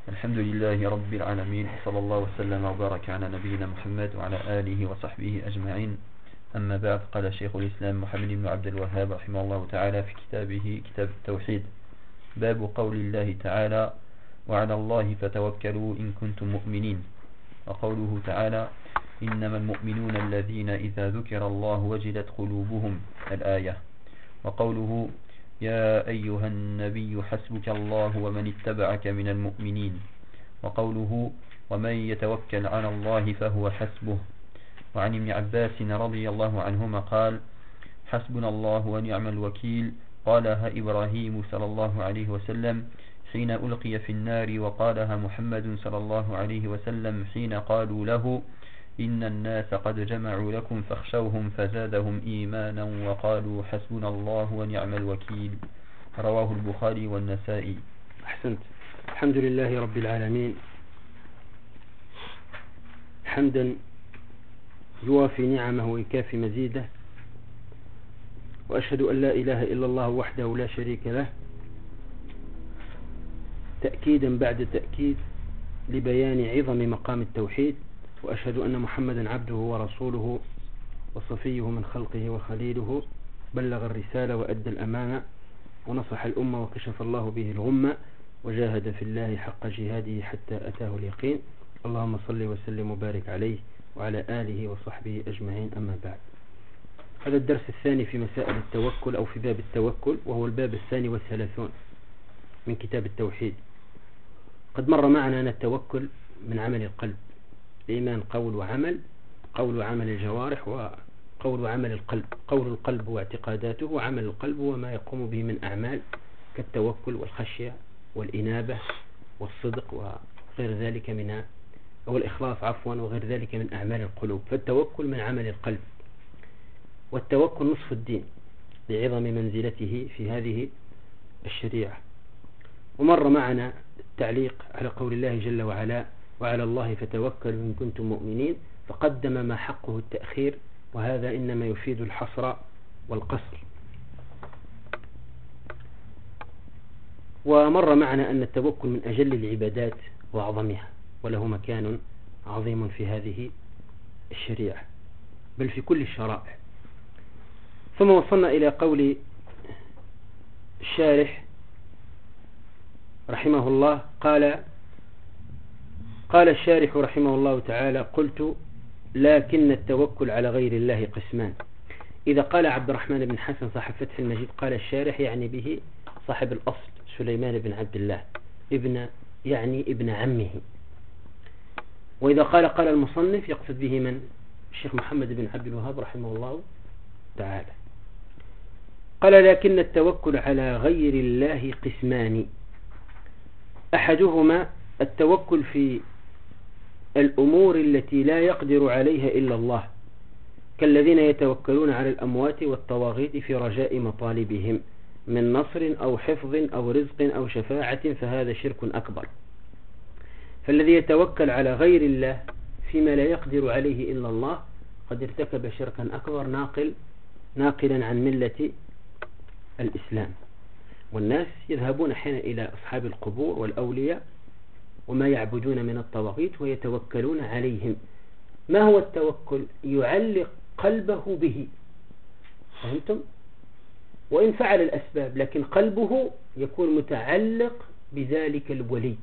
الحمد لله رب العالمين، صلى الله وسلم وبارك على نبينا محمد وعلى آله وصحبه أجمعين. أما بعد، قال شيخ الإسلام محمد بن عبد الوهاب رحمه الله تعالى في كتابه كتاب التوحيد: باب قول الله تعالى: وعلى الله فتوكلوا إن كنتم مؤمنين. وقوله تعالى: إنما المؤمنون الذين إذا ذكر الله وجلت قلوبهم، الآية. وقوله: يا أيها النبي حسبك الله ومن اتبعك من المؤمنين. وقوله: ومن يتوكل على الله فهو حسبه. وعن ابن عباس رضي الله عنهما قال: حسبنا الله ونعم الوكيل، قالها إبراهيم صلى الله عليه وسلم حين ألقي في النار، وقالها محمد صلى الله عليه وسلم حين قالوا له: إن الناس قد جمعوا لكم فاخشوهم، فزادهم إيمانا وقالوا حسبنا الله ونعم الوكيل. رواه البخاري والنسائي. أحسنت. الحمد لله رب العالمين، حمدا يوافي نعمه ويكافي مزيده، وأشهد أن لا إله إلا الله وحده لا شريك له، تأكيدا بعد تأكيد لبيان عظم مقام التوحيد. وأشهد أن محمدا عبده ورسوله وصفيه من خلقه وخليله، بلغ الرسالة وأدى الأمانة ونصح الأمة وكشف الله به الغمة، وجاهد في الله حق جهاده حتى أتاه اليقين. اللهم صل وسلم وبارك عليه وعلى آله وصحبه أجمعين. أما بعد، هذا الدرس الثاني في مسائل التوكل أو في باب التوكل، وهو الباب 32 من كتاب التوحيد. قد مر معنا أن التوكل من عمل القلب، الإيمان قول وعمل، قول وعمل الجوارح وقول وعمل القلب. قول القلب واعتقاداته، وعمل القلب وما يقوم به من أعمال كالتوكل والخشية والإنابة والصدق وغير ذلك من أو الإخلاص وغير ذلك من أعمال القلوب. فالتوكل من عمل القلب، والتوكل نصف الدين لعظم منزلته في هذه الشريعة. ومر معنا التعليق على قول الله جل وعلا: وعلى الله فتوكلوا إن كنتم مؤمنين، فقدم ما حقه التأخير، وهذا إنما يفيد الحصر والقصر. ومر معنا أن التوكل من أجل العبادات وأعظمها، وله مكان عظيم في هذه الشريعة، بل في كل الشرائع. ثم وصلنا إلى قول الشارح رحمه الله، قال الشارح رحمه الله تعالى: قلت: لكن التوكل على غير الله قسمان. إذا قال عبد الرحمن بن حسن صاحب فتح المجيد قال الشارح، يعني به صاحب الأصل سليمان بن عبد الله ابن عمه. وإذا قال المصنف يقصد به من؟ الشيخ محمد بن عبد الوهاب رحمه الله تعالى. قال: لكن التوكل على غير الله قسمان. أحدهما التوكل في الأمور التي لا يقدر عليها إلا الله، كالذين يتوكلون على الأموات والطواغيت في رجاء مطالبهم من نصر أو حفظ أو رزق أو شفاعة، فهذا شرك أكبر. فالذي يتوكل على غير الله فيما لا يقدر عليه إلا الله قد ارتكب شركا أكبر ناقلا عن ملة الإسلام. والناس يذهبون حين إلى أصحاب القبور والأولياء وما يعبدون من الطواغيت ويتوكلون عليهم. ما هو التوكل؟ يعلق قلبه به، فهمتم؟ وإن فعل الأسباب، لكن قلبه يكون متعلق بذلك الولي،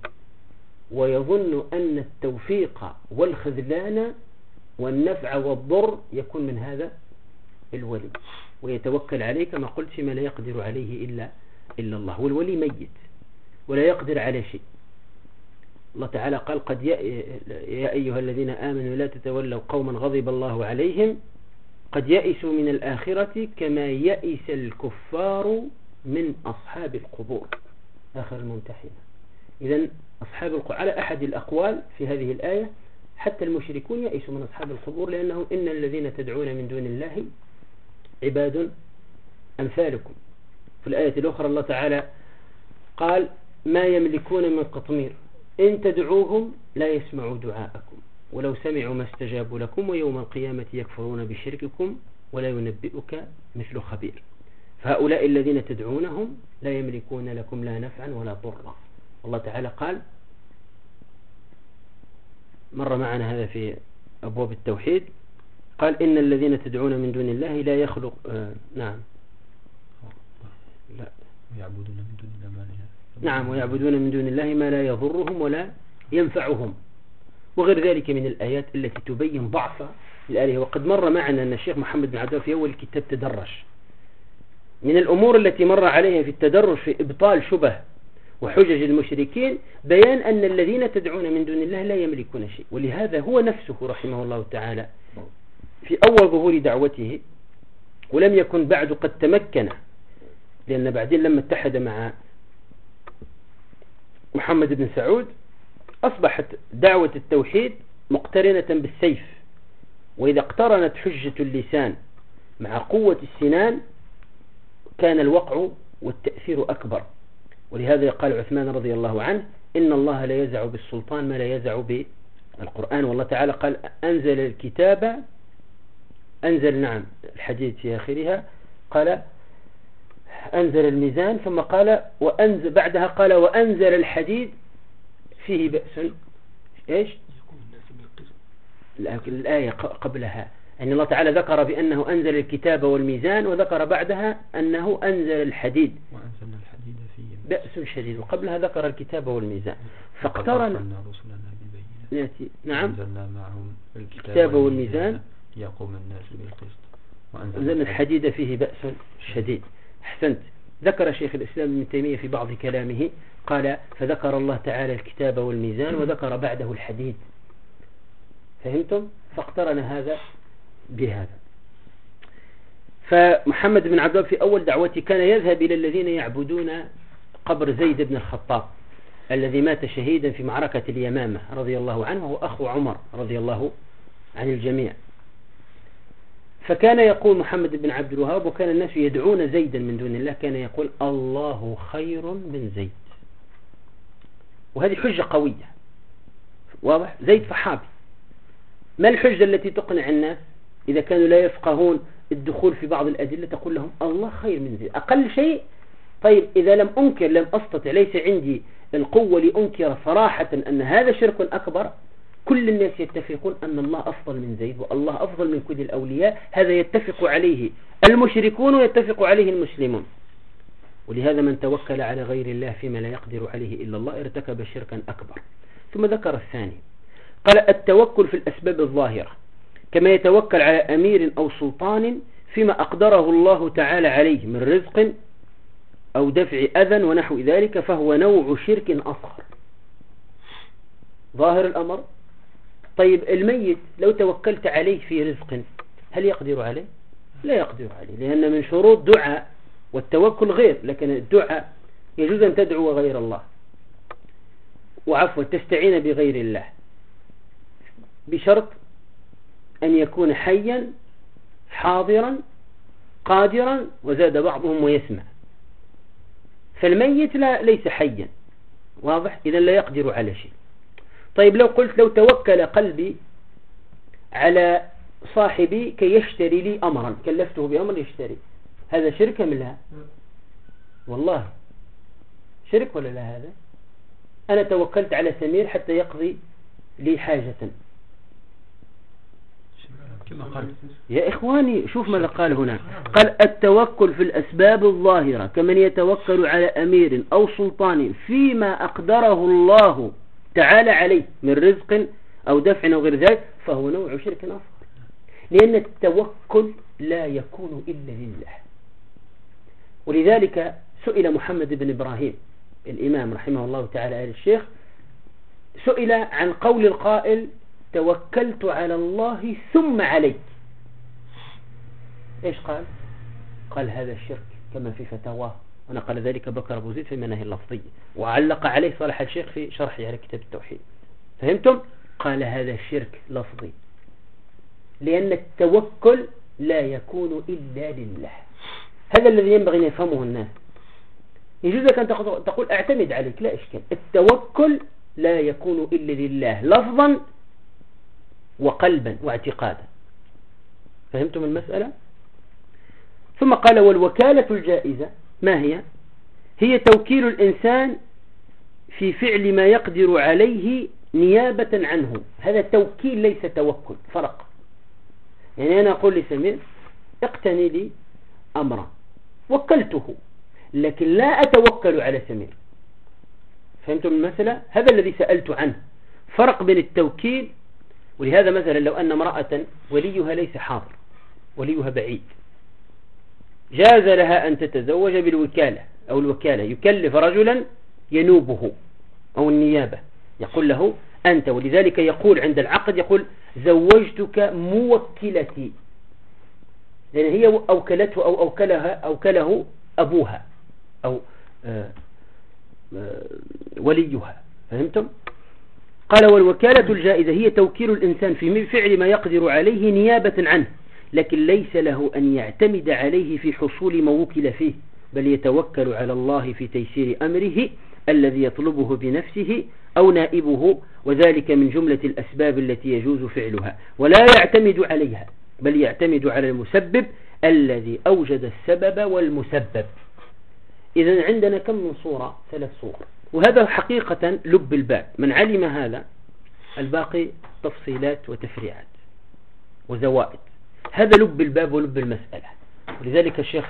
ويظن أن التوفيق والخذلان والنفع والضر يكون من هذا الولي، ويتوكل عليه كما قلت فيما لا يقدر عليه إلا الله. والولي ميت ولا يقدر على شيء. الله تعالى قال: قد يا أيها الذين آمنوا لا تتولوا قوما غضب الله عليهم قد يئسوا من الآخرة كما يئس الكفار من أصحاب القبور. آخر الممتحنة. إذن أصحاب القبور على أحد الأقوال في هذه الآية، حتى المشركون يئسوا من أصحاب القبور، لأنهم إن الذين تدعون من دون الله عباد أمثالكم. في الآية الأخرى الله تعالى قال: ما يملكون من قطمير إن تدعوهم لا يسمعوا دعاءكم ولو سمعوا ما استجابوا لكم ويوم القيامة يكفرون بشرككم ولا ينبئك مثل خبير. فهؤلاء الذين تدعونهم لا يملكون لكم لا نفعا ولا ضرا. الله تعالى قال: مر معنا هذا في أبواب التوحيد. قال إن الذين تدعون من دون الله لا يخلق نعم لا ويعبدون من دون الله ما لا نعم ويعبدون من دون الله ما لا يضرهم ولا ينفعهم، وغير ذلك من الآيات التي تبين ضعف الآلهة. وقد مر معنا أن الشيخ محمد بن عبد الوهاب في أول الكتاب تدرج من الأمور التي مر عليها في التدرج في إبطال شبه وحجج المشركين بيان أن الذين تدعون من دون الله لا يملكون شيء. ولهذا هو نفسه رحمه الله تعالى في أول ظهور دعوته ولم يكن بعد قد تمكن، لأن بعدين لما اتحد مع محمد بن سعود أصبحت دعوة التوحيد مقترنة بالسيف، وإذا اقترنت حجة اللسان مع قوة السنان كان الوقع والتأثير أكبر. ولهذا قال عثمان رضي الله عنه إن الله لا يزع بالسلطان ما لا يزع بالقرآن. والله تعالى قال أنزل الكتاب أنزل نعم الحديث في آخرها قال أنزل الميزان، ثم قال وأنزل بعدها قال وأنزل الحديد فيه بأس إيش الآية قبلها أن الله تعالى ذكر بأنه أنزل الكتاب والميزان، وذكر بعدها أنه أنزل الحديد وأنزلنا الحديد فيه بأس شديد، وقبلها ذكر الكتاب والميزان. فاقترن نعم أنزلنا معهم الكتاب والميزان يقوم الناس بالقسط وأنزلنا الحديد فيه بأس شديد. أحسنت. ذكر شيخ الإسلام ابن تيمية في بعض كلامه قال فذكر الله تعالى الكتاب والميزان وذكر بعده الحديد. فهمتم؟ فاقترن هذا بهذا. فمحمد بن عبد الوهاب في أول دعوته كان يذهب إلى الذين يعبدون قبر زيد بن الخطاب الذي مات شهيدا في معركة اليمامة رضي الله عنه، وهو أخو عمر رضي الله عن الجميع. فكان يقول محمد بن عبد الوهاب وكان الناس يدعون زيدا من دون الله، كان يقول الله خير من زيد. وهذه حجة قوية واضح. زيد صحابي، ما الحجة التي تقنع الناس إذا كانوا لا يفقهون الدخول في بعض الأدلة؟ تقول لهم الله خير من زيد أقل شيء. طيب إذا لم أنكر لم أستطع ليس عندي القوة لأنكر صراحة أن هذا شرك أكبر، كل الناس يتفقون أن الله أفضل من زيد والله أفضل من كل الأولياء، هذا يتفق عليه المشركون ويتفق عليه المسلمون. ولهذا من توكل على غير الله فيما لا يقدر عليه إلا الله ارتكب شركا أكبر. ثم ذكر الثاني قال التوكل في الأسباب الظاهرة كما يتوكل على أمير أو سلطان فيما أقدره الله تعالى عليه من رزق أو دفع أذى ونحو ذلك، فهو نوع شرك أصغر. ظاهر الأمر. طيب الميت لو توكلت عليه في رزق هل يقدر عليه؟ لا يقدر عليه، لأن من شروط دعاء والتوكل غير، لكن الدعاء يجوز أن تدعو غير الله وعفوا تستعين بغير الله بشرط أن يكون حيا حاضرا قادرا، وزاد بعضهم ويسمع. فالميت ليس حيا واضح، إذا لا يقدر على شيء. طيب لو قلت لو توكل قلبي على صاحبي كي يشتري لي أمرا، كلفته بأمر يشتري، هذا شرك أم لا؟ والله شرك ولا لا؟ هذا أنا توكلت على سمير حتى يقضي لي حاجة. يا إخواني شوف ماذا قال هنا. قال التوكل في الأسباب الظاهرة كمن يتوكل على أمير أو سلطان فيما أقدره الله تعالى عليه من رزق أو دفع أو غير ذلك، فهو نوع شرك أصغر، لأن التوكل لا يكون إلا لله. ولذلك سئل محمد بن إبراهيم الإمام رحمه الله تعالى آل الشيخ، سئل عن قول القائل توكلت على الله ثم عليك، إيش قال؟ قال هذا الشرك كما في فتاواه، ونقل ذلك بكر أبو زيد في مناهي اللفظية، وعلق عليه صالح الشيخ في شرحه على كتاب التوحيد. فهمتم؟ قال هذا شرك لفظي، لأن التوكل لا يكون إلا لله. هذا الذي ينبغي أن يفهمه الناس. يجوز لك أن تقول أعتمد عليك، لا إشكال. التوكل لا يكون إلا لله لفظا وقلبا واعتقادا. فهمتم المسألة؟ ثم قال والوكالة الجائزة ما هي؟ هي توكيل الإنسان في فعل ما يقدر عليه نيابة عنه. هذا توكيل ليس توكل، فرق. يعني أنا أقول لسمير اقتني لي أمرا، وكلته، لكن لا أتوكل على سمير. فهمتم المسألة؟ هذا الذي سألت عنه، فرق بين التوكيل. ولهذا مثلا لو أن امرأة وليها ليس حاضر، وليها بعيد، جاز لها أن تتزوج بالوكالة أو الوكالة، يكلف رجلا ينوبه أو النيابة، يقول له أنت. ولذلك يقول عند العقد يقول زوجتك موكلتي، لأن هي أوكلته أو أوكله أبوها أو وليها. فهمتم؟ قال والوكالة الجائزة هي توكيل الإنسان في فعل ما يقدر عليه نيابة عنه، لكن ليس له أن يعتمد عليه في حصول ما وكل فيه، بل يتوكل على الله في تيسير أمره الذي يطلبه بنفسه أو نائبه، وذلك من جملة الأسباب التي يجوز فعلها، ولا يعتمد عليها بل يعتمد على المسبب الذي أوجد السبب والمسبب. إذن عندنا كم من صورة؟ 3 صور. وهذا حقيقة لب الباب، من علم هذا الباقي تفصيلات وتفريعات وزوائد. هذا لب الباب ولب المسألة. ولذلك الشيخ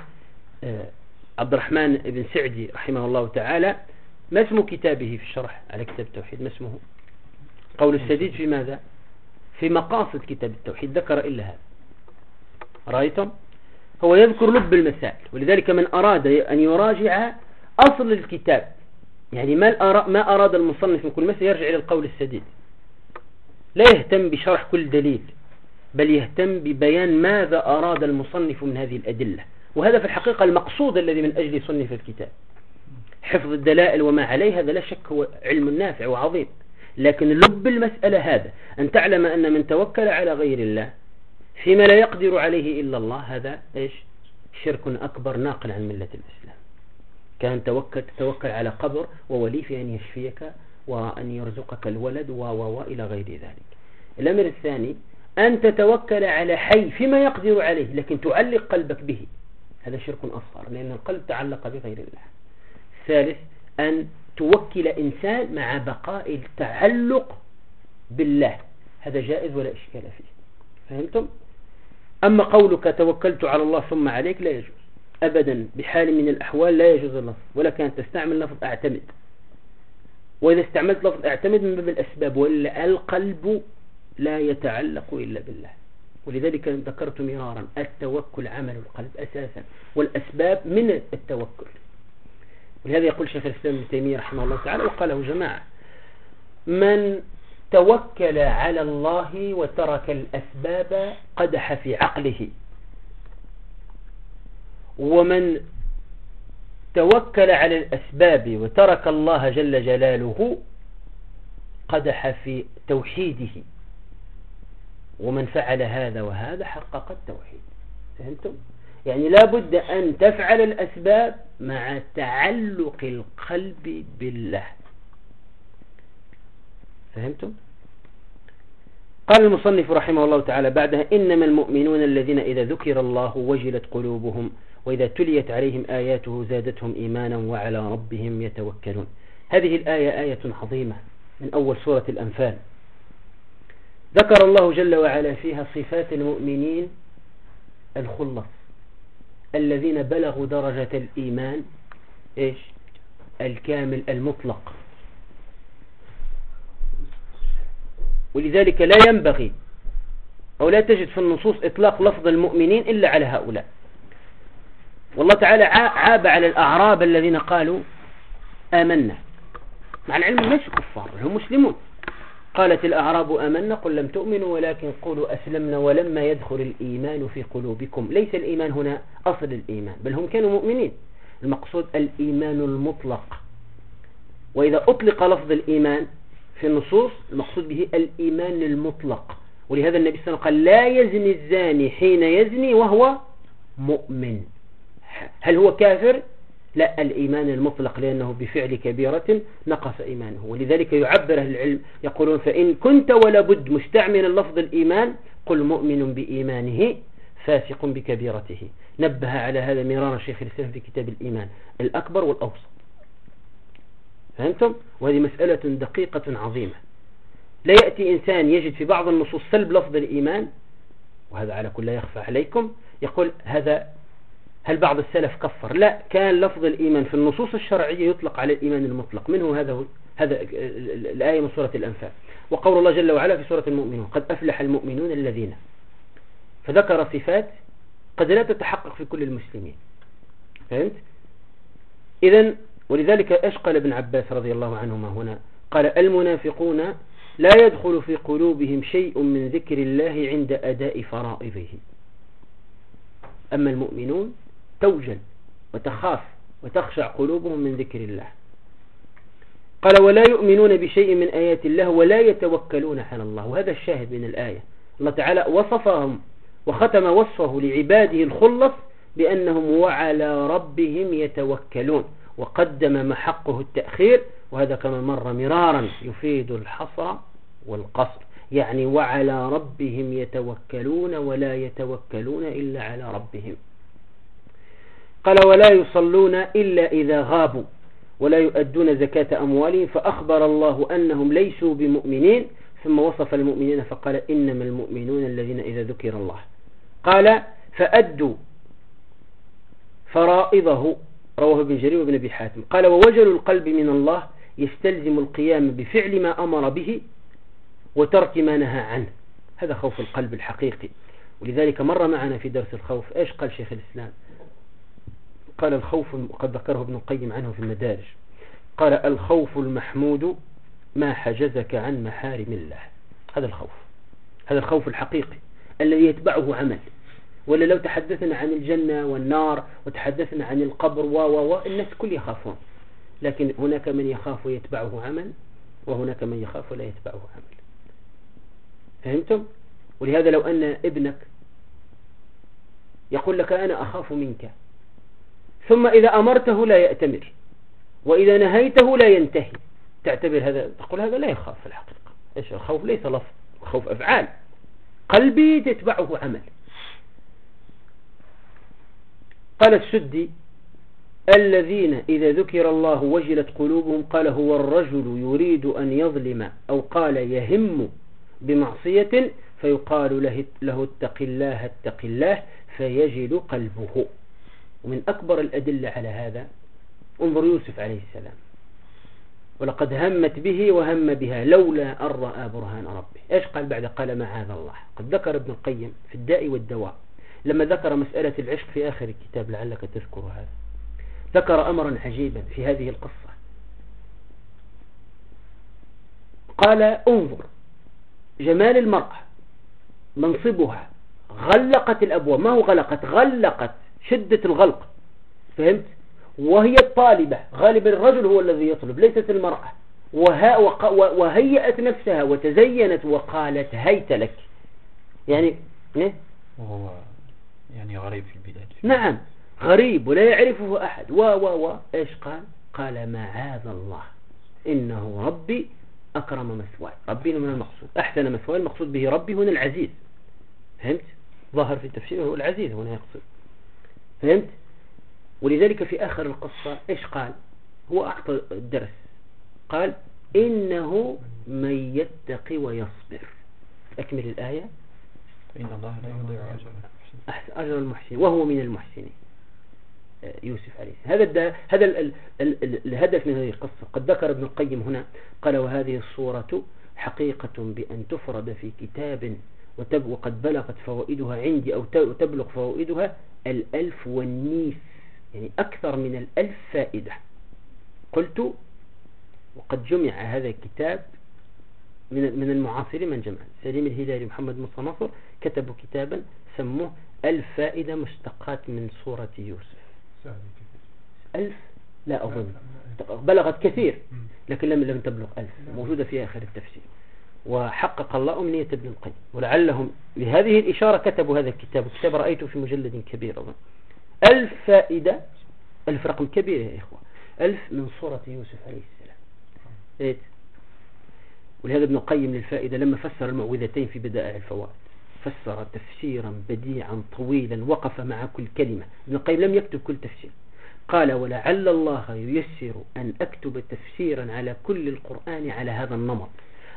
عبد الرحمن بن سعدي رحمه الله تعالى، ما اسم كتابه في الشرح على كتاب التوحيد؟ ما اسمه؟ قول السديد في ماذا؟ في مقاصد كتاب التوحيد، ذكر إلا هذا. رأيتم؟ هو يذكر لب المسائل. ولذلك من أراد أن يراجع أصل الكتاب، يعني ما أراد المصنف من كل مسألة، يرجع إلى القول السديد، لا يهتم بشرح كل دليل، بل يهتم ببيان ماذا أراد المصنف من هذه الأدلة. وهذا في الحقيقة المقصود الذي من أجل صنف الكتاب. حفظ الدلائل وما عليه هذا لا شك هو علم نافع وعظيم، لكن لب المسألة هذا أن تعلم أن من توكل على غير الله فيما لا يقدر عليه إلا الله، هذا إيش؟ شرك أكبر ناقل عن ملة الإسلام. كان تتوكل على قبر وولي في أن يشفيك وأن يرزقك الولد وإلى غير ذلك. الأمر الثاني أن تتوكل على حي فيما يقدر عليه، لكن تعلق قلبك به، هذا شرك أصغر، لأن القلب تعلق بغير الله. الثالث أن توكل إنسان مع بقاء التعلق بالله، هذا جائز ولا إشكال فيه. فهمتم؟ أما قولك توكلت على الله ثم عليك لا يجوز أبدا، بحال من الأحوال لا يجوز اللفظ، ولا كان تستعمل لفظ أعتمد. وإذا استعملت لفظ أعتمد من باب الأسباب، وإلا القلب لا يتعلق إلا بالله. ولذلك ذكرت مرارا التوكل عمل القلب أساسا، والأسباب من التوكل. ولهذا يقول شيخ الإسلام ابن تيمية رحمه الله تعالى، وقاله جماعة: من توكل على الله وترك الأسباب قدح في عقله، ومن توكل على الأسباب وترك الله جل جلاله قدح في توحيده، ومن فعل هذا وهذا حقق التوحيد. فهمتم؟ يعني لا بد أن تفعل الأسباب مع تعلق القلب بالله. فهمتم؟ قال المصنف رحمه الله تعالى بعدها: إنما المؤمنون الذين إذا ذكر الله وجلت قلوبهم وإذا تليت عليهم آياته زادتهم إيمانا وعلى ربهم يتوكلون. هذه الآية آية عظيمة من أول سورة الأنفال، ذكر الله جل وعلا فيها صفات المؤمنين الخلص الذين بلغوا درجة الإيمان إيش؟ الكامل المطلق. ولذلك لا ينبغي أو لا تجد في النصوص إطلاق لفظ المؤمنين إلا على هؤلاء. والله تعالى عاب على الأعراب الذين قالوا آمنا، مع العلم ليسوا كفار، هم مسلمون. قالت الأعراب آمنا قل لم تؤمنوا ولكن قولوا أسلمنا ولما يدخل الإيمان في قلوبكم. ليس الإيمان هنا أصل الإيمان، بل هم كانوا مؤمنين. المقصود الإيمان المطلق. وإذا أطلق لفظ الإيمان في النصوص المقصود به الإيمان المطلق. ولهذا النبي صلى الله عليه وسلم قال: لا يزني الزاني حين يزني وهو مؤمن. هل هو كافر؟ لا، الإيمان المطلق، لأنه بفعل كبيرة نقص إيمانه. ولذلك يعبر أهل العلم يقولون: فإن كنت ولا بد مستعملا لفظ الإيمان قل مؤمن بإيمانه فاسق بكبيرته. نبه على هذا مرارا شيخ الإسلام في كتاب الإيمان الأكبر والأوسط. فهمتم؟ وهذه مسألة دقيقة عظيمة. لا يأتي إنسان يجد في بعض النصوص سلب لفظ الإيمان، وهذا على كل لا يخفى عليكم، يقول هذا هل بعض السلف كفر؟ لا، كان لفظ الإيمان في النصوص الشرعية يطلق على الإيمان المطلق، منه هذا الآية من سورة الأنفال، وقول الله جل وعلا في سورة المؤمنون قد أفلح المؤمنون الذين، فذكر صفات قد لا تتحقق في كل المسلمين. فهمت؟ إذن ولذلك إيش قال ابن عباس رضي الله عنهما هنا؟ قال المنافقون لا يدخل في قلوبهم شيء من ذكر الله عند أداء فرائضه، أما المؤمنون توجل وتخاف وتخشع قلوبهم من ذكر الله. قال ولا يؤمنون بشيء من آيات الله ولا يتوكلون على الله، وهذا الشاهد من الآية. الله تعالى وصفهم وختم وصفه لعباده الخلص بأنهم وعلى ربهم يتوكلون، وقدم محقه التأخير، وهذا كما مر مرارا يفيد الحصر والقصر، يعني وعلى ربهم يتوكلون ولا يتوكلون إلا على ربهم. قال ولا يصلون إلا إذا غابوا ولا يؤدون زكاة أموالهم، فأخبر الله أنهم ليسوا بمؤمنين، ثم وصف المؤمنين فقال إنما المؤمنون الذين إذا ذكر الله. قال فأدوا فرائضه، رواه ابن جرير وابن أبي حاتم. قال ووجل القلب من الله يستلزم القيام بفعل ما أمر به وترك ما نهى عنه، هذا خوف القلب الحقيقي. ولذلك مر معنا في درس الخوف إيش قال شيخ الإسلام؟ قال الخوف، وقد ذكره ابن القيم عنه في المدارج، قال الخوف المحمود ما حجزك عن محارم الله. هذا الخوف، هذا الخوف الحقيقي الذي يتبعه عمل. ولا لو تحدثنا عن الجنة والنار وتحدثنا عن القبر الناس كل يخافون، لكن هناك من يخاف ويتبعه عمل، وهناك من يخاف ولا يتبعه عمل. فهمتم؟ ولهذا لو أن ابنك يقول لك أنا أخاف منك، ثم إذا أمرته لا يأتمر وإذا نهيته لا ينتهي، تعتبر هذا، تقول هذا لا يخاف في الحقيقة. إيش الخوف؟ ليس لفظ، خوف أفعال، قلبي تتبعه عمل. قال السدي الذين إذا ذكر الله وجلت قلوبهم، قال هو الرجل يريد أن يظلم أو قال يهم بمعصية فيقال له اتق الله اتق الله فيجل قلبه. ومن أكبر الأدلة على هذا انظر يوسف عليه السلام، ولقد همت به وهم بها لولا أن رأى برهان ربه. إيش قال بعد؟ قال معاذ الله. قد ذكر ابن القيم في الداء والدواء لما ذكر مسألة العشق في آخر الكتاب، لعلك تذكر هذا، ذكر أمرا عجيبا في هذه القصة. قال انظر جمال المرأة، منصبها، غلقت الأبواب، ما هو غلقت شدة الغلق، فهمت؟ وهي الطالبة، غالبا الرجل هو الذي يطلب ليست المرأة، وهيأت نفسها وتزينت وقالت هيت لك، يعني إيه؟ وهو يعني غريب في البلاد. نعم غريب ولا يعرفه أحد إيش قال؟ قال معاذ الله إنه ربي أكرم مثواي. ربي من المقصود أحسن مثواي، المقصود به ربي هنا العزيز، فهمت؟ ظهر في التفسير هو العزيز هنا يقصد، فهمت؟ ولذلك في آخر القصة إيش قال؟ هو أعطى الدرس، قال إنه من يتقي ويصبر. أكمل الآية. إن الله لا يضيع أجر المحسنين وهو من المحسنين. يوسف عليه هذا الهدف من هذه القصة. قد ذكر ابن القيم هنا قال وهذه الصورة حقيقة بأن تفرد في كتاب وقد بلغت فوائدها عندي أو تبلغ فوائدها 1000 والنيف، يعني أكثر من 1000 فائدة. قلت وقد جمع هذا الكتاب من المعاصرين، من جمع سليم الهلالي محمد مصطفى نصر كتبوا كتابا سموه 1000 فائدة مشتقات من سورة يوسف. 1000 لا أظن بلغت كثير، لكن لم تبلغ 1000، موجودة في آخر التفسير. وحقق الله أمنية ابن القيم، ولعلهم لهذه الإشارة كتبوا هذا الكتاب. الكتاب رأيته في مجلد كبير أظن. 1000 فائدة، 1000 رقم كبير يا إخوة، 1000 من سورة يوسف عليه السلام. ولهذا ابن القيم للفائدة لما فسر المعوذتين في بدائع الفوائد فسر تفسيرا بديعا طويلا وقف مع كل كلمة. ابن القيم لم يكتب كل تفسير، قال ولعل الله ييسر أن أكتب تفسيرا على كل القرآن على هذا النمط،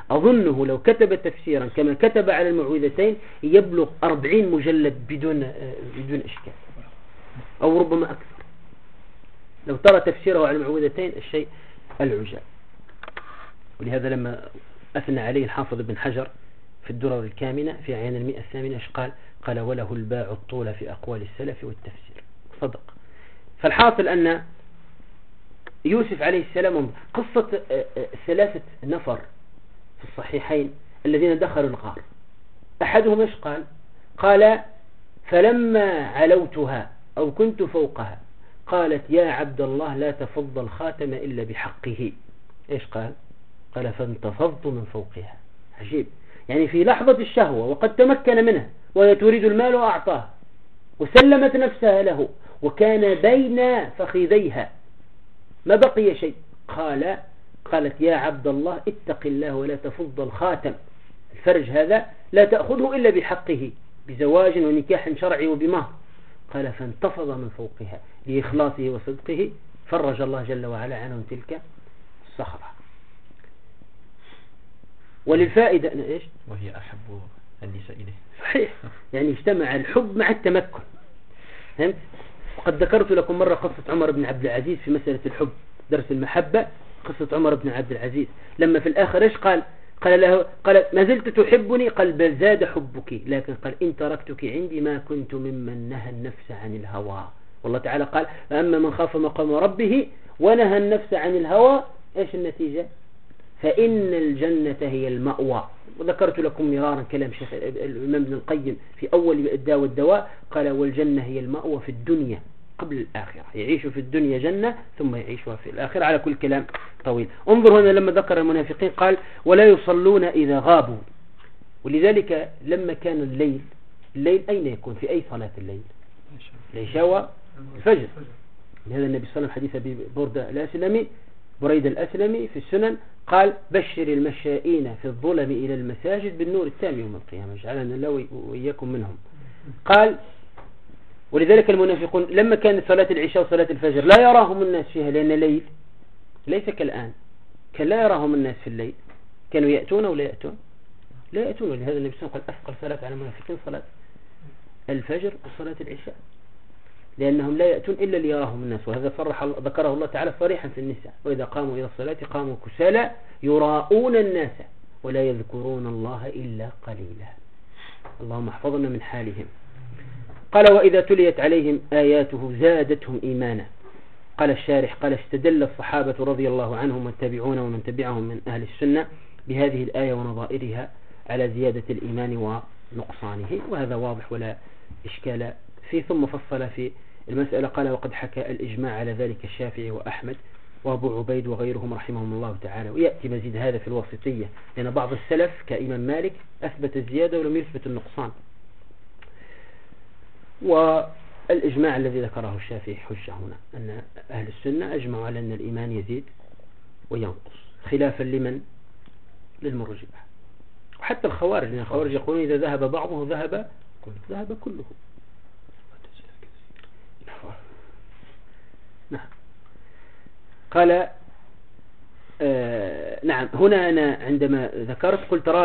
أظنه لو كتب تفسيرا كما كتب على المعوذتين يبلغ 40 مجلد بدون إشكال، أو ربما أكثر، لو ترى تفسيره على المعوذتين الشيء العجاب. ولهذا لما أثنى عليه الحافظ ابن حجر في الدرر الكامنة في أعيان 100 الثامنة قال وله الباع الطول في أقوال السلف والتفسير. صدق. فالحاصل أن يوسف عليه السلام قصة 3 نفر في الصحيحين الذين دخلوا الغار، أحدهم إيش قال فلما علوتها أو كنت فوقها قالت يا عبد الله لا تفض الخاتم إلا بحقه. إيش قال فانتفضت من فوقها. عجيب، يعني في لحظة الشهوة وقد تمكن منها وهي تريد المال وأعطاه وسلمت نفسها له وكان بين فخذيها ما بقي شيء، قالت يا عبد الله اتق الله ولا تفض الخاتم، الفرج هذا لا تأخذه إلا بحقه بزواج ونكاح شرعي وبمهر. قال فانتفض من فوقها لإخلاصه وصدقه، فرج الله جل وعلا عنهم تلك الصخرة. وللفائدة إيش؟ وهي أحب النساء إليه. صحيح، يعني اجتمع الحب مع التمكن. فهمت؟ وقد ذكرت لكم مرة قصة عمر بن عبد العزيز في مسألة الحب، درس المحبة، قصة عمر بن عبد العزيز لما في الآخر إيش قال له ما زلت تحبني؟ قال بل زاد حبك، لكن قال إن تركتك عندي ما كنت ممن نهى النفس عن الهوى. والله تعالى قال فأما من خاف مقام ربه ونهى النفس عن الهوى إيش النتيجة؟ فإن الجنة هي المأوى. وذكرت لكم مرارا كلام شيخ الإمام ابن القيم في أول الداء والدواء، قال والجنة هي المأوى في الدنيا قبل الآخرة، يعيش في الدنيا جنة ثم يعيشها في الآخرة، على كل كلام طويل. انظر هنا لما ذكر المنافقين قال ولا يصلون إذا غابوا. ولذلك لما كان الليل أين يكون؟ في أي صلاة الليل؟ العشاء والفجر. لهذا النبي صلى الله عليه وسلم حديث أبي بريدة الأسلمي في السنن قال بشر المشائين في الظلم إلى المساجد بالنور التام يوم القيامة، جعلنا الله وإياكم منهم. قال ولذلك المنافقون لما كانت صلاة العشاء وصلاة الفجر لا يراهم الناس فيها، لأن الليل ليس كالآن، كان لا يراهم الناس في الليل، كانوا يأتون ولا يأتون؟ لا يأتون. ولهذا النبي صلى الله عليه وسلم قال أثقل صلاة على المنافقين صلاة الفجر وصلاة العشاء، لأنهم لا يأتون إلا ليراهم الناس. وهذا ذكره الله تعالى صريحا في النساء وإذا قاموا إلى الصلاة قاموا كسالى يراءون الناس ولا يذكرون الله إلا قليلا. اللهم احفظنا من حالهم. قال وإذا تليت عليهم آياته زادتهم إيمانا. قال الشارح قال استدل الصحابة رضي الله عنهم والتابعون ومن تبعهم من أهل السنة بهذه الآية ونظائرها على زيادة الإيمان ونقصانه، وهذا واضح ولا إشكال فيه. ثم فصل في المسألة قال وقد حكى الإجماع على ذلك الشافعي وأحمد وأبو عبيد وغيرهم رحمهم الله تعالى. ويأتي مزيد هذا في الوسطية، لأن بعض السلف كإمام مالك أثبت الزيادة ولم يثبت النقصان. والإجماع الذي ذكره الشافعي حجة هنا، أن أهل السنة أجمعوا على أن الإيمان يزيد وينقص، خلافا للمرجئة وحتى الخوارج، لأن الخوارج يقولون إذا ذهب بعضه ذهب كله. نعم. قال نعم. هنا أنا عندما ذكرت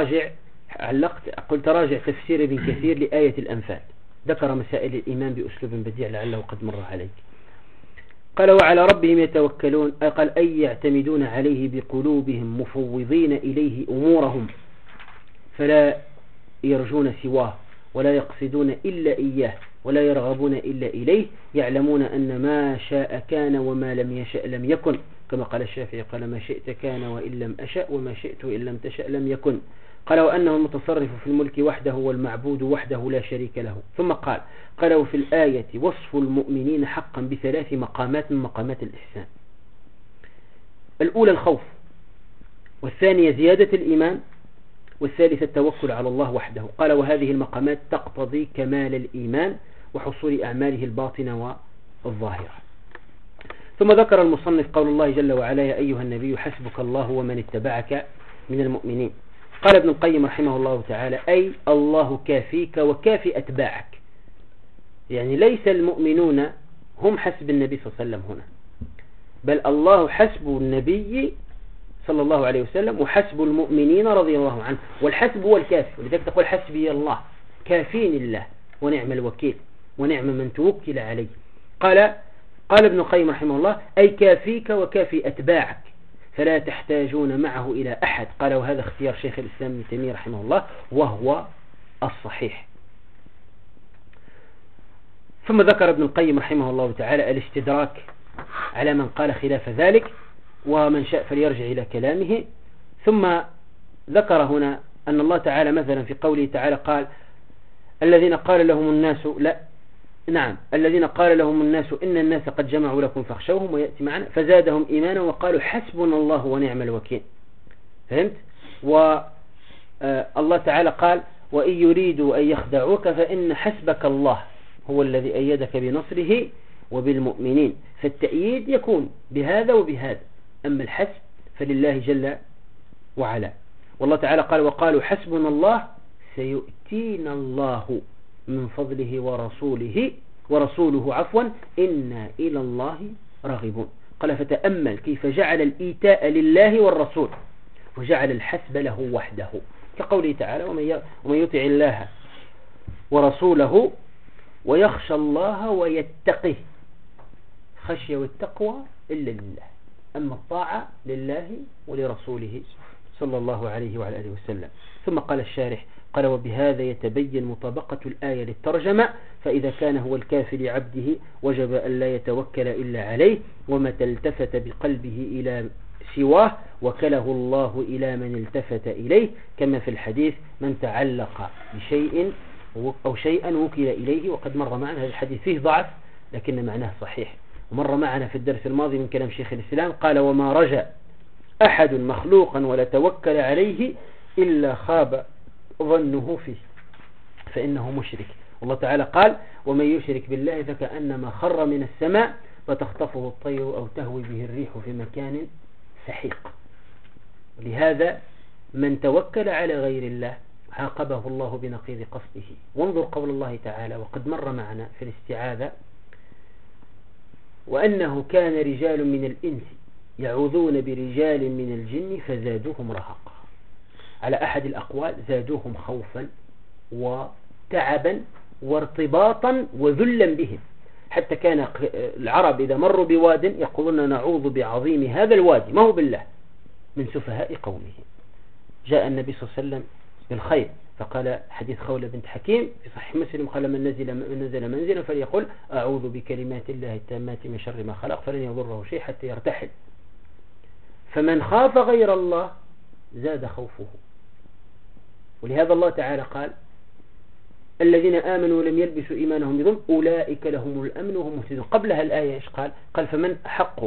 قلت راجع تفسير ابن كثير لآية الأنفال، ذكر مسائل الإيمان بأسلوب بديع لعله قد مر عليك. قال وعلى ربهم يتوكلون، قال أي يعتمدون عليه بقلوبهم مفوضين إليه أمورهم فلا يرجون سواه ولا يقصدون إلا إياه ولا يرغبون إلا إليه، يعلمون أن ما شاء كان وما لم يشأ لم يكن، كما قال الشافعي قال ما شئت كان وإن لم أشأ وما شئت إن لم تشأ لم يكن. قال وأنه المتصرف في الملك وحده والمعبود وحده لا شريك له. ثم قال وفي الآية وصف المؤمنين حقا ب3 مقامات من مقامات الإحسان. الأولى الخوف، والثانية زيادة الإيمان، والثالثة التوكل على الله وحده. قال وهذه المقامات تقتضي كمال الإيمان وحصول أعماله الباطنة والظاهرة. ثم ذكر المصنف قول الله جل وعلا يا أيها النبي حسبك الله ومن اتبعك من المؤمنين. قال ابن القيم رحمه الله تعالى أي الله كافيك وكافي أتباعك، يعني ليس المؤمنون هم حسب النبي صلى الله عليه وسلم هنا، بل الله حسب النبي صلى الله عليه وسلم وحسب المؤمنين رضي الله عنه. والحسب هو الكافي، ولذلك تقول حسبي الله، كافين الله ونعم الوكيل ونعم من توكل عليه. قال ابن القيم رحمه الله أي كافيك وكافي أتباعك فلا تحتاجون معه إلى أحد. قال وهذا اختيار شيخ الإسلام ابن تيمية رحمه الله وهو الصحيح. ثم ذكر ابن القيم رحمه الله تعالى الاستدراك على من قال خلاف ذلك، ومن شاء فليرجع إلى كلامه. ثم ذكر هنا أن الله تعالى مثلا في قوله تعالى قال الذين قال لهم الناس إن الناس قد جمعوا لكم فاخشوهم، ويأتي معنا فزادهم إيمانا وقالوا حسبنا الله ونعم الوكيل. فهمت؟ والله تعالى قال وإن يريدوا أن يخدعوك فإن حسبك الله هو الذي أيدك بنصره وبالمؤمنين. فالتأييد يكون بهذا وبهذا، أما الحسب فلله جل وعلا. والله تعالى قال وقالوا حسبنا الله سيؤتينا الله من فضله ورسوله إنا إلى الله راغبون. قال فتأمل كيف جعل الإيتاء لله والرسول وجعل الحسب له وحده، كقوله تعالى ومن يطع الله ورسوله ويخشى الله ويتقه. خشية والتقوى إلا لله، أما الطاعة لله ولرسوله صلى الله عليه وعلى آله وسلم. ثم قال الشارح قال وبهذا يتبين مطابقة الآية للترجمة، فإذا كان هو الكافي لعبده وجب أن لا يتوكل إلا عليه، ومتى التفت بقلبه إلى سواه وكله الله إلى من التفت إليه، كما في الحديث من تعلق بشيء أو شيئا وكل إليه. وقد مر معنا هذا الحديث فيه ضعف لكن معناه صحيح، ومر معنا في الدرس الماضي من كلام شيخ الإسلام قال وما رجى أحد مخلوقا ولا توكل عليه إلا خاب ظنه فيه فإنه مشرك. والله تعالى قال ومن يشرك بالله فكأنما خر من السماء فتخطفه الطير أو تهوي به الريح في مكان سحيق. لهذا من توكل على غير الله عاقبه الله بنقيض قصده. وانظر قول الله تعالى وقد مر معنا في الاستعاذة وأنه كان رجال من الإنس يعوذون برجال من الجن فزادوهم رهقا. على أحد الأقوال زادوهم خوفا وتعبا وارتباطا وذلا بهم، حتى كان العرب إذا مروا بواد يقولون نعوذ بعظيم هذا الوادي، ما هو بالله، من سفهاء قومه. جاء النبي صلى الله عليه وسلم بالخير فقال حديث خولة بنت حكيم في صحيح مسلم قال من نزل منزلا فليقول أعوذ بكلمات الله التامات من شر ما خلق فلن يضره شيء حتى يرتحل. فمن خاف غير الله زاد خوفه. ولهذا الله تعالى قال الذين آمنوا ولم يلبسوا إيمانهم بظلم أولئك لهم الأمن وهم مهتدون. قبلها الآية إيش قال فمن أحق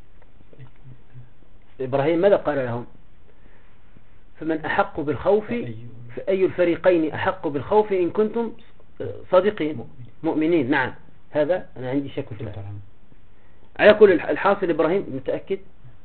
إبراهيم ماذا قال لهم فمن أحق بالخوف فأي الفريقين أحق بالخوف إن كنتم صادقين مؤمنين. نعم هذا أنا عندي شك فيه. على كل الحاصل إبراهيم متأكد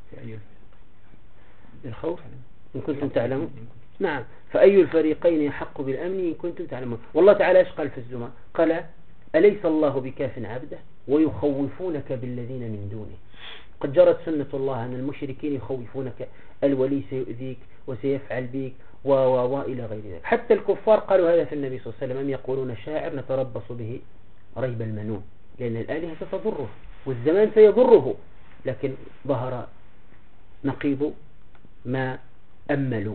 بالخوف إن كنتم تعلمون. نعم فأي الفريقين يحق بالأمن إن كنتم تعلمون. والله تعالى إيش قال في الزمر قال أليس الله بكاف عبده ويخوفونك بالذين من دونه. قد جرت سنة الله أن المشركين يخوفونك الولي سيؤذيك وسيفعل بك وإلى غير ذلك. حتى الكفار قالوا هذا في النبي صلى الله عليه وسلم أم يقولون شاعر نتربص به ريب المنون، لأن الآلهة ستضره والزمان سيضره، لكن ظهر نقيض ما أملوا.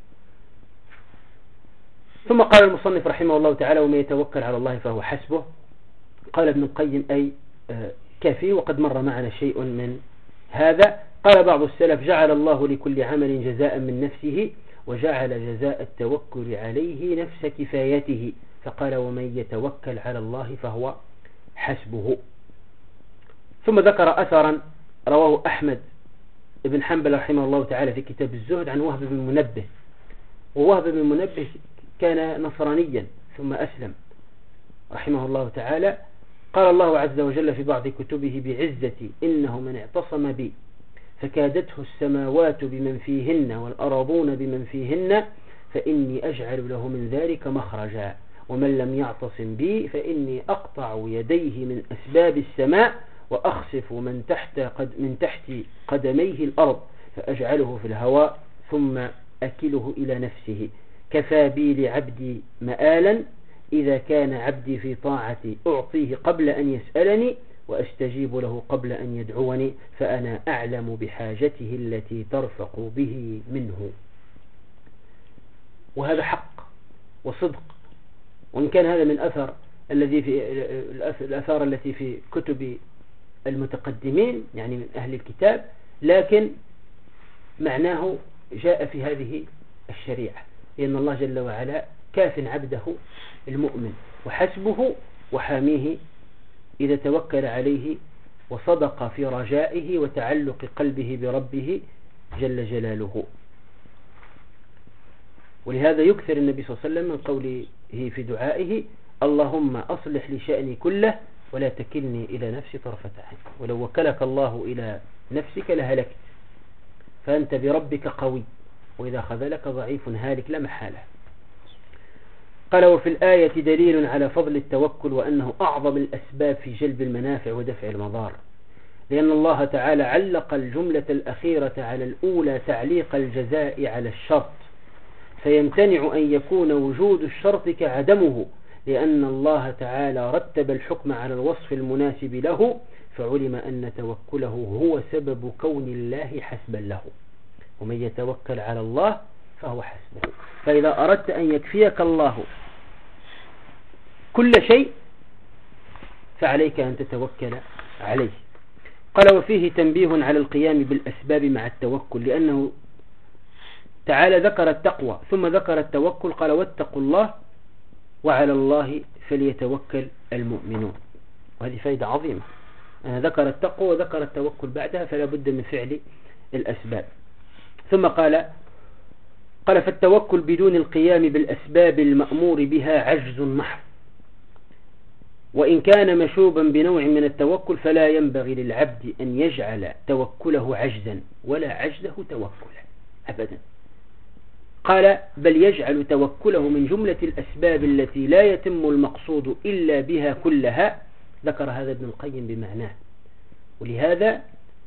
ثم قال المصنف رحمه الله تعالى ومن يتوكل على الله فهو حسبه. قال ابن القيم أي كافي، وقد مر معنا شيء من هذا. قال بعض السلف جعل الله لكل عمل جزاء من نفسه وجعل جزاء التوكل عليه نفس كفايته، فقال ومن يتوكل على الله فهو حسبه. ثم ذكر أثرا رواه أحمد بن حنبل رحمه الله تعالى في كتاب الزهد عن وهب بن منبه. ووهب بن منبه كان نصرانيا ثم أسلم رحمه الله تعالى. قال الله عز وجل في بعض كتبه بعزتي إنه من اعتصم بي فكادته السماوات بمن فيهن والأرضون بمن فيهن فإني أجعل له من ذلك مخرجا ومن لم يعتصم بي فإني أقطع يديه من أسباب السماء وأخسف من تحت قدميه الأرض فأجعله في الهواء ثم أكله إلى نفسه. كفى بي لعبدي مآلا إذا كان عبدي في طاعتي أعطيه قبل أن يسألني وأستجيب له قبل أن يدعوني فأنا أعلم بحاجته التي ترفق به منه. وهذا حق وصدق، وإن كان هذا من أثر الذي في الأثار التي في كتب المتقدمين يعني من أهل الكتاب، لكن معناه جاء في هذه الشريعة، لأن الله جل وعلا كاف عبده المؤمن وحسبه وحاميه إذا توكل عليه وصدق في رجائه وتعلق قلبه بربه جل جلاله. ولهذا يكثر النبي صلى الله عليه وسلم من قوله في دعائه: اللهم أصلح لي شأني كله ولا تكلني إلى نفسي طرفة عين. ولو وكلك الله إلى نفسك لهلكت، فأنت بربك قوي، وإذا خذلك ضعيف هالك لا محالة. قال: وفي الآية دليل على فضل التوكل وأنه أعظم الأسباب في جلب المنافع ودفع المضار، لأن الله تعالى علق الجملة الأخيرة على الأولى تعليق الجزاء على الشرط، فيمتنع أن يكون وجود الشرط كعدمه، لأن الله تعالى رتب الحكم على الوصف المناسب له، فعلم أن توكله هو سبب كون الله حسبا له، ومن يتوكل على الله فهو حسبه. فإذا أردت أن يكفيك الله كل شيء فعليك أن تتوكل عليه. قال: وفيه تنبيه على القيام بالأسباب مع التوكل، لأنه تعالى ذكر التقوى ثم ذكر التوكل، قال: واتقوا الله وعلى الله فليتوكل المؤمنون. وهذه فائدة عظيمة، ذكر التقوى وذكر التوكل بعدها، فلا بد من فعل الأسباب. ثم قال: فالتوكل بدون القيام بالأسباب المأمور بها عجز محض، وإن كان مشوبا بنوع من التوكل فلا ينبغي للعبد أن يجعل توكله عجزا ولا عجزه توكلا أبدا. قال: بل يجعل توكله من جملة الأسباب التي لا يتم المقصود إلا بها كلها. ذكر هذا ابن القيم بمعناه. ولهذا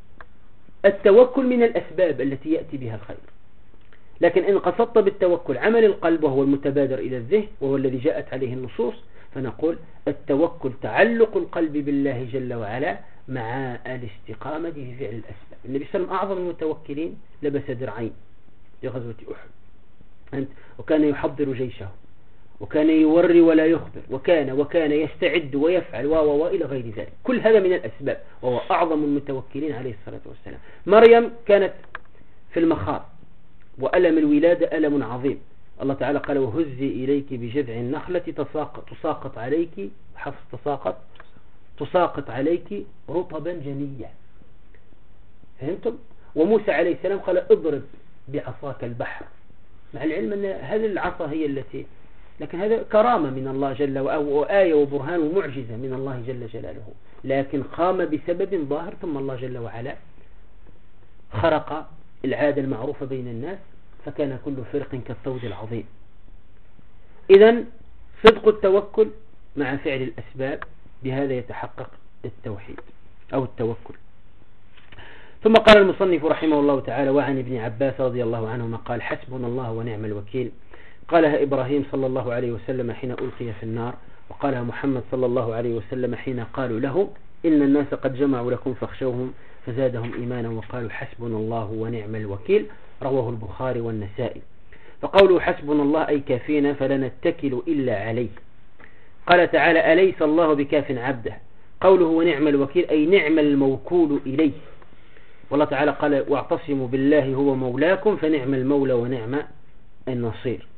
التوكل من الأسباب التي يأتي بها الخير، لكن إن قصدت بالتوكل عمل القلب وهو المتبادر إلى الذهن وهو الذي جاءت عليه النصوص، فنقول التوكل تعلق القلب بالله جل وعلا مع الاستقامة في فعل الأسباب. النبي صلى الله عليه وسلم أعظم المتوكلين لبس درعين في غزوة أحد، وكان يحضر جيشه، وكان يوري ولا يخبر، وكان يستعد ويفعل وإلى غير ذلك. كل هذا من الأسباب، وهو أعظم المتوكلين عليه الصلاة والسلام. مريم كانت في المخاض، وألم الولادة ألم عظيم. الله تعالى قال: وهزي إليك بجذع النخلة تساقط عليك، حفظ تساقط عليك رطبا جنيا. فهمتم؟ وموسى عليه السلام قال: اضرب بعصاك البحر، مع العلم أن هذه العصا هي التي، لكن هذا كرامة من الله جل وعلا، وآية وبرهان ومعجزة من الله جل جلاله، لكن قام بسبب ظاهر، ثم الله جل وعلا خرق العادة المعروفة بين الناس، فكان كل فرق كالطود العظيم. إذن صدق التوكل مع فعل الأسباب، بهذا يتحقق التوحيد أو التوكل. ثم قال المصنف رحمه الله تعالى: وعن ابن عباس رضي الله عنهما قال: حسبنا الله ونعم الوكيل. قالها إبراهيم صلى الله عليه وسلم حين ألقي في النار، وقالها محمد صلى الله عليه وسلم حين قالوا له: إن الناس قد جمعوا لكم فاخشوهم، فزادهم إيمانا وقالوا حسبنا الله ونعم الوكيل. رواه البخاري والنسائي. فقوله حسبنا الله أي كافينا، فلا نتكل إلا عليه. قال تعالى: أليس الله بكاف عبده. قوله ونعم الوكيل أي نعم الموكول إليه. والله تعالى قال: واعتصموا بالله هو مولاكم فنعم المولى ونعم النصير.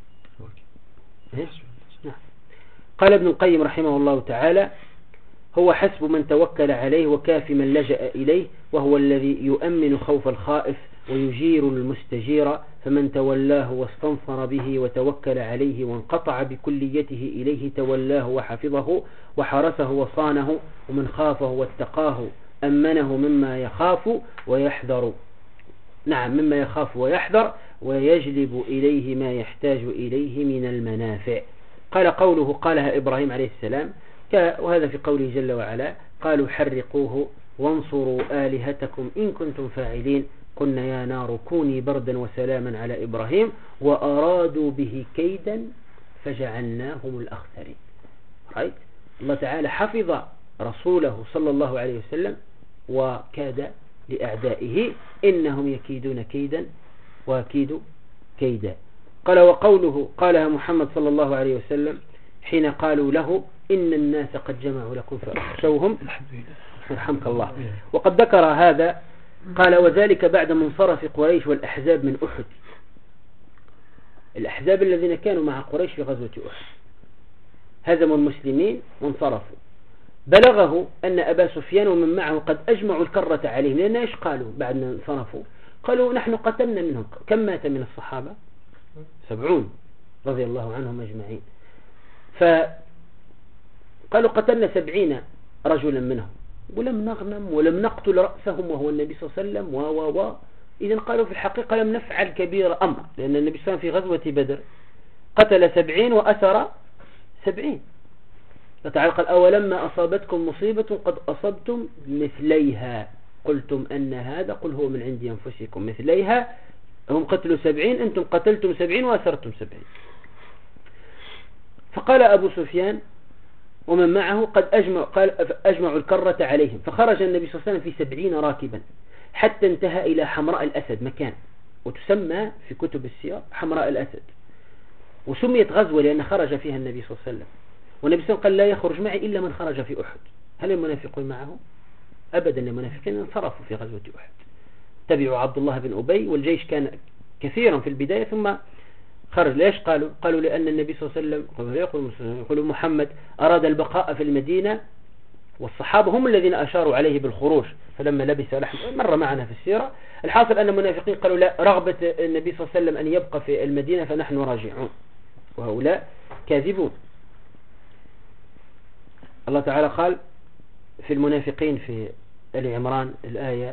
قال ابن القيم رحمه الله تعالى: هو حسب من توكل عليه وكاف من لجأ إليه، وهو الذي يؤمن خوف الخائف ويجير المستجير، فمن تولاه واستنصر به وتوكل عليه وانقطع بكليته إليه تولاه وحفظه وحرسه وصانه، ومن خافه واتقاه أمنه مما يخاف ويحذر. نعم، مما يخاف ويحذر، ويجلب إليه ما يحتاج إليه من المنافع. قال قوله قالها إبراهيم عليه السلام، وهذا في قوله جل وعلا: قالوا حرقوه وانصروا آلهتكم إن كنتم فاعلين. قلنا يا نار كوني بردا وسلاما على إبراهيم وأرادوا به كيدا فجعلناهم الأخسرين. الله تعالى حفظ رسوله صلى الله عليه وسلم وكاد لأعدائه إنهم يكيدون كيدا وأكيد كيدا. قال وقوله قالها محمد صلى الله عليه وسلم حين قالوا له إن الناس قد جمعوا لكم فاخشوهم رحمك الله. وقد ذكر هذا قال وذلك بعد منصرف قريش والأحزاب من أحد، الأحزاب الذين كانوا مع قريش في غزوة أحد هزموا المسلمين وانصرفوا. بلغه أن أبا سفيان ومن معه قد أجمعوا الكرة عليهم، لأن إيش قالوا بعد ما انصرفوا؟ قالوا نحن قتلنا منهم. كم مات من الصحابة؟ 70 رضي الله عنهم أجمعين. فقالوا قتلنا 70 رجلا منهم ولم نغنم ولم نقتل رأسهم وهو النبي صلى الله عليه وسلم إذن قالوا في الحقيقة لم نفعل كبير أمر، لأن النبي صلى الله عليه وسلم في غزوة بدر قتل 70 وأسر 70. فتعالى قال أولما أصابتكم مصيبة قد أصبتم مثليها قلتم أن هذا قل هو من عند أنفسكم مثليها. هم قتلوا 70، أنتم قتلتم 70 وأسرتم 70. فقال أبو سفيان ومن معه قد أجمعوا الكرة عليهم. فخرج النبي صلى الله عليه وسلم في 70 راكبا حتى انتهى إلى حمراء الأسد، مكان وتسمى في كتب السير حمراء الأسد، وسميت غزوة لأن خرج فيها النبي صلى الله عليه وسلم. والنبي صلى الله عليه وسلم قال لا يخرج معي إلا من خرج في أحد. هل المنافقون معه؟ أبدا، المنافقين انصرفوا في غزوة أحد، تبعوا عبد الله بن أبي، والجيش كان كثيرا في البداية ثم خرج. ليش قالوا لأن النبي صلى الله عليه وسلم يقول محمد أراد البقاء في المدينة والصحابة هم الذين أشاروا عليه بالخروج، فلما لبس لحم مر معنا في السيرة. الحاصل أن المنافقين قالوا لا، رغبة النبي صلى الله عليه وسلم أن يبقى في المدينة فنحن راجعون، وهؤلاء كاذبون. الله تعالى قال في المنافقين في آل عمران الآية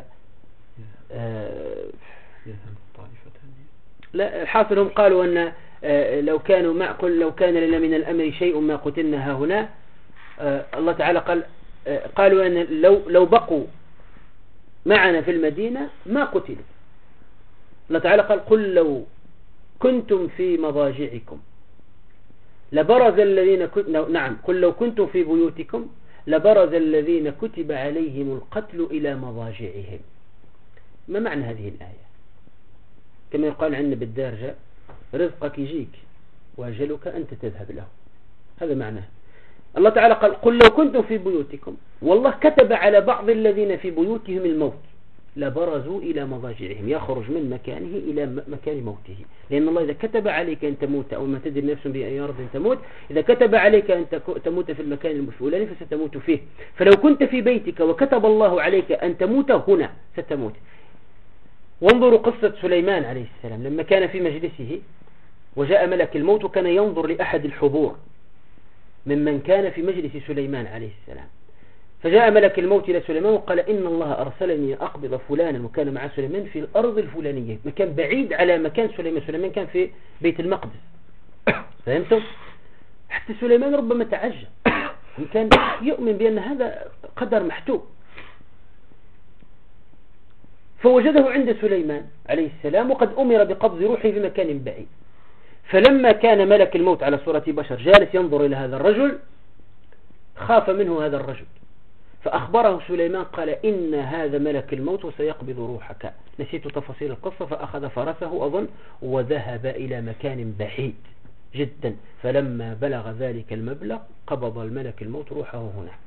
لا، الحاصل هم قالوا أن لو كان لنا من الأمر شيء ما قتلنا هنا. الله تعالى قالوا أن لو بقوا معنا في المدينة ما قتلوا. الله تعالى قل لو كنتم في مضاجعكم لبرز الذين قل لو كنتم في بيوتكم لبرز الذين كتب عليهم القتل إلى مضاجعهم. ما معنى هذه الآية؟ كما يقال عندنا بالدارجة رزقك يجيك وأجلك أنت تذهب له، هذا معناه. الله تعالى قل لو كنتم في بيوتكم، والله كتب على بعض الذين في بيوتهم الموت لبرزوا إلى مضاجعهم، يخرج من مكانه إلى مكان موته، لأن الله إذا كتب عليك أن تموت أو ما تدري نفس بأي أرض تموت، إذا كتب عليك أن تموت في المكان الفلاني فستموت فيه. فلو كنت في بيتك وكتب الله عليك أن تموت هنا ستموت. وانظروا قصة سليمان عليه السلام لما كان في مجلسه وجاء ملك الموت وكان ينظر لأحد الحضور ممن كان في مجلس سليمان عليه السلام، فجاء ملك الموت إلى سليمان وقال إن الله أرسلني أقبض فلانا وكان مع سليمان في الأرض الفلانية، مكان بعيد على مكان سليمان كان في بيت المقدس. فهمتم؟ حتى سليمان ربما تعجب، كان يؤمن بأن هذا قدر محتوم، فوجده عند سليمان عليه السلام وقد أمر بقبض روحه في مكان بعيد. فلما كان ملك الموت على صورة بشر جالس ينظر إلى هذا الرجل خاف منه هذا الرجل، فأخبره سليمان قال إن هذا ملك الموت وسيقبض روحك. نسيت تفاصيل القصة، فأخذ فرسه أظن وذهب إلى مكان بعيد جدا، فلما بلغ ذلك المبلغ قبض الملك الموت روحه هناك.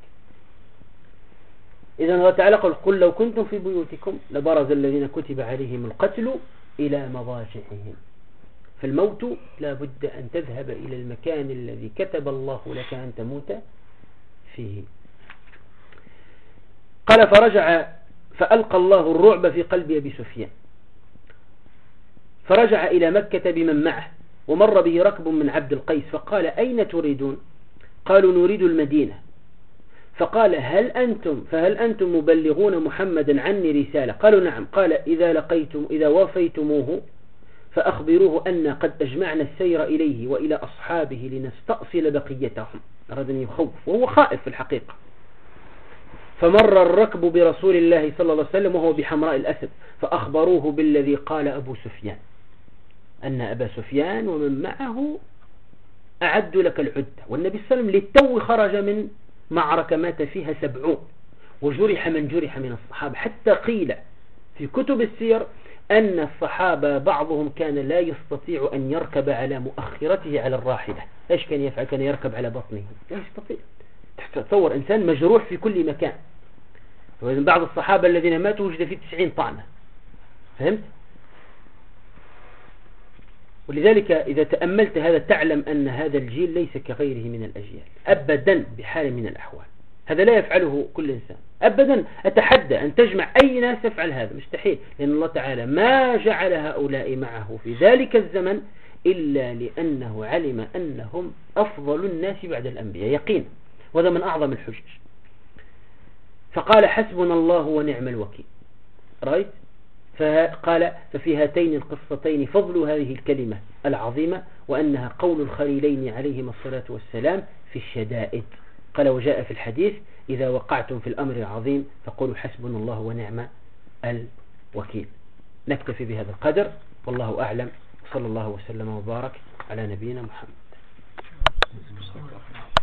إذن الله تعالى قل لو كنتم في بيوتكم لبرز الذين كتب عليهم القتل إلى مضاجعهم. فالموت لا بد أن تذهب إلى المكان الذي كتب الله لك أن تموت فيه. قال فرجع فألقى الله الرعب في قلب أبي سفيان، فرجع إلى مكة بمن معه، ومر به ركب من عبد القيس فقال أين تريدون؟ قالوا نريد المدينة. فقال فهل أنتم مبلغون محمدا عني رسالة؟ قالوا نعم. قال إذا وفيتموه فأخبروه أن قد أجمعنا السير إليه وإلى أصحابه لنستأصل بقيتهم. أراد أن يخوف وهو خائف في الحقيقة. فمر الركب برسول الله صلى الله عليه وسلم وهو بحمراء الأسد فأخبروه بالذي قال أبو سفيان، أن أبا سفيان ومن معه أعدوا لك العدة. والنبي صلى الله عليه وسلم للتو خرج من معركة مات فيها 70 وجرح من جرح من الصحابة، حتى قيل في كتب السير أن الصحابة بعضهم كان لا يستطيع أن يركب على مؤخرته على الراحلة. إيش كان يفعل؟ كان يركب على بطنه، لا يستطيع. تصور إنسان مجروح في كل مكان. بعض الصحابة الذين ماتوا وجد فيه 90 طعنة، فهمت؟ ولذلك إذا تأملت هذا تعلم أن هذا الجيل ليس كغيره من الأجيال أبدا بحال من الأحوال. هذا لا يفعله كل إنسان أبدا. أتحدى أن تجمع أي ناس يفعل هذا، مستحيل، لأن الله تعالى ما جعل هؤلاء معه في ذلك الزمن إلا لأنه علم أنهم أفضل الناس بعد الأنبياء يقين، وهذا من أعظم الحجج. فقال حسبنا الله ونعم الوكيل. رأيت؟ فقال ففي هاتين القصتين فضل هذه الكلمة العظيمة، وأنها قول الخليلين عليهما الصلاة والسلام في الشدائد. قال وجاء في الحديث إذا وقعتم في الأمر العظيم فقولوا حسبنا الله ونعم الوكيل. نكتفي بهذا القدر، والله أعلم، صلى الله وسلم وبارك على نبينا محمد.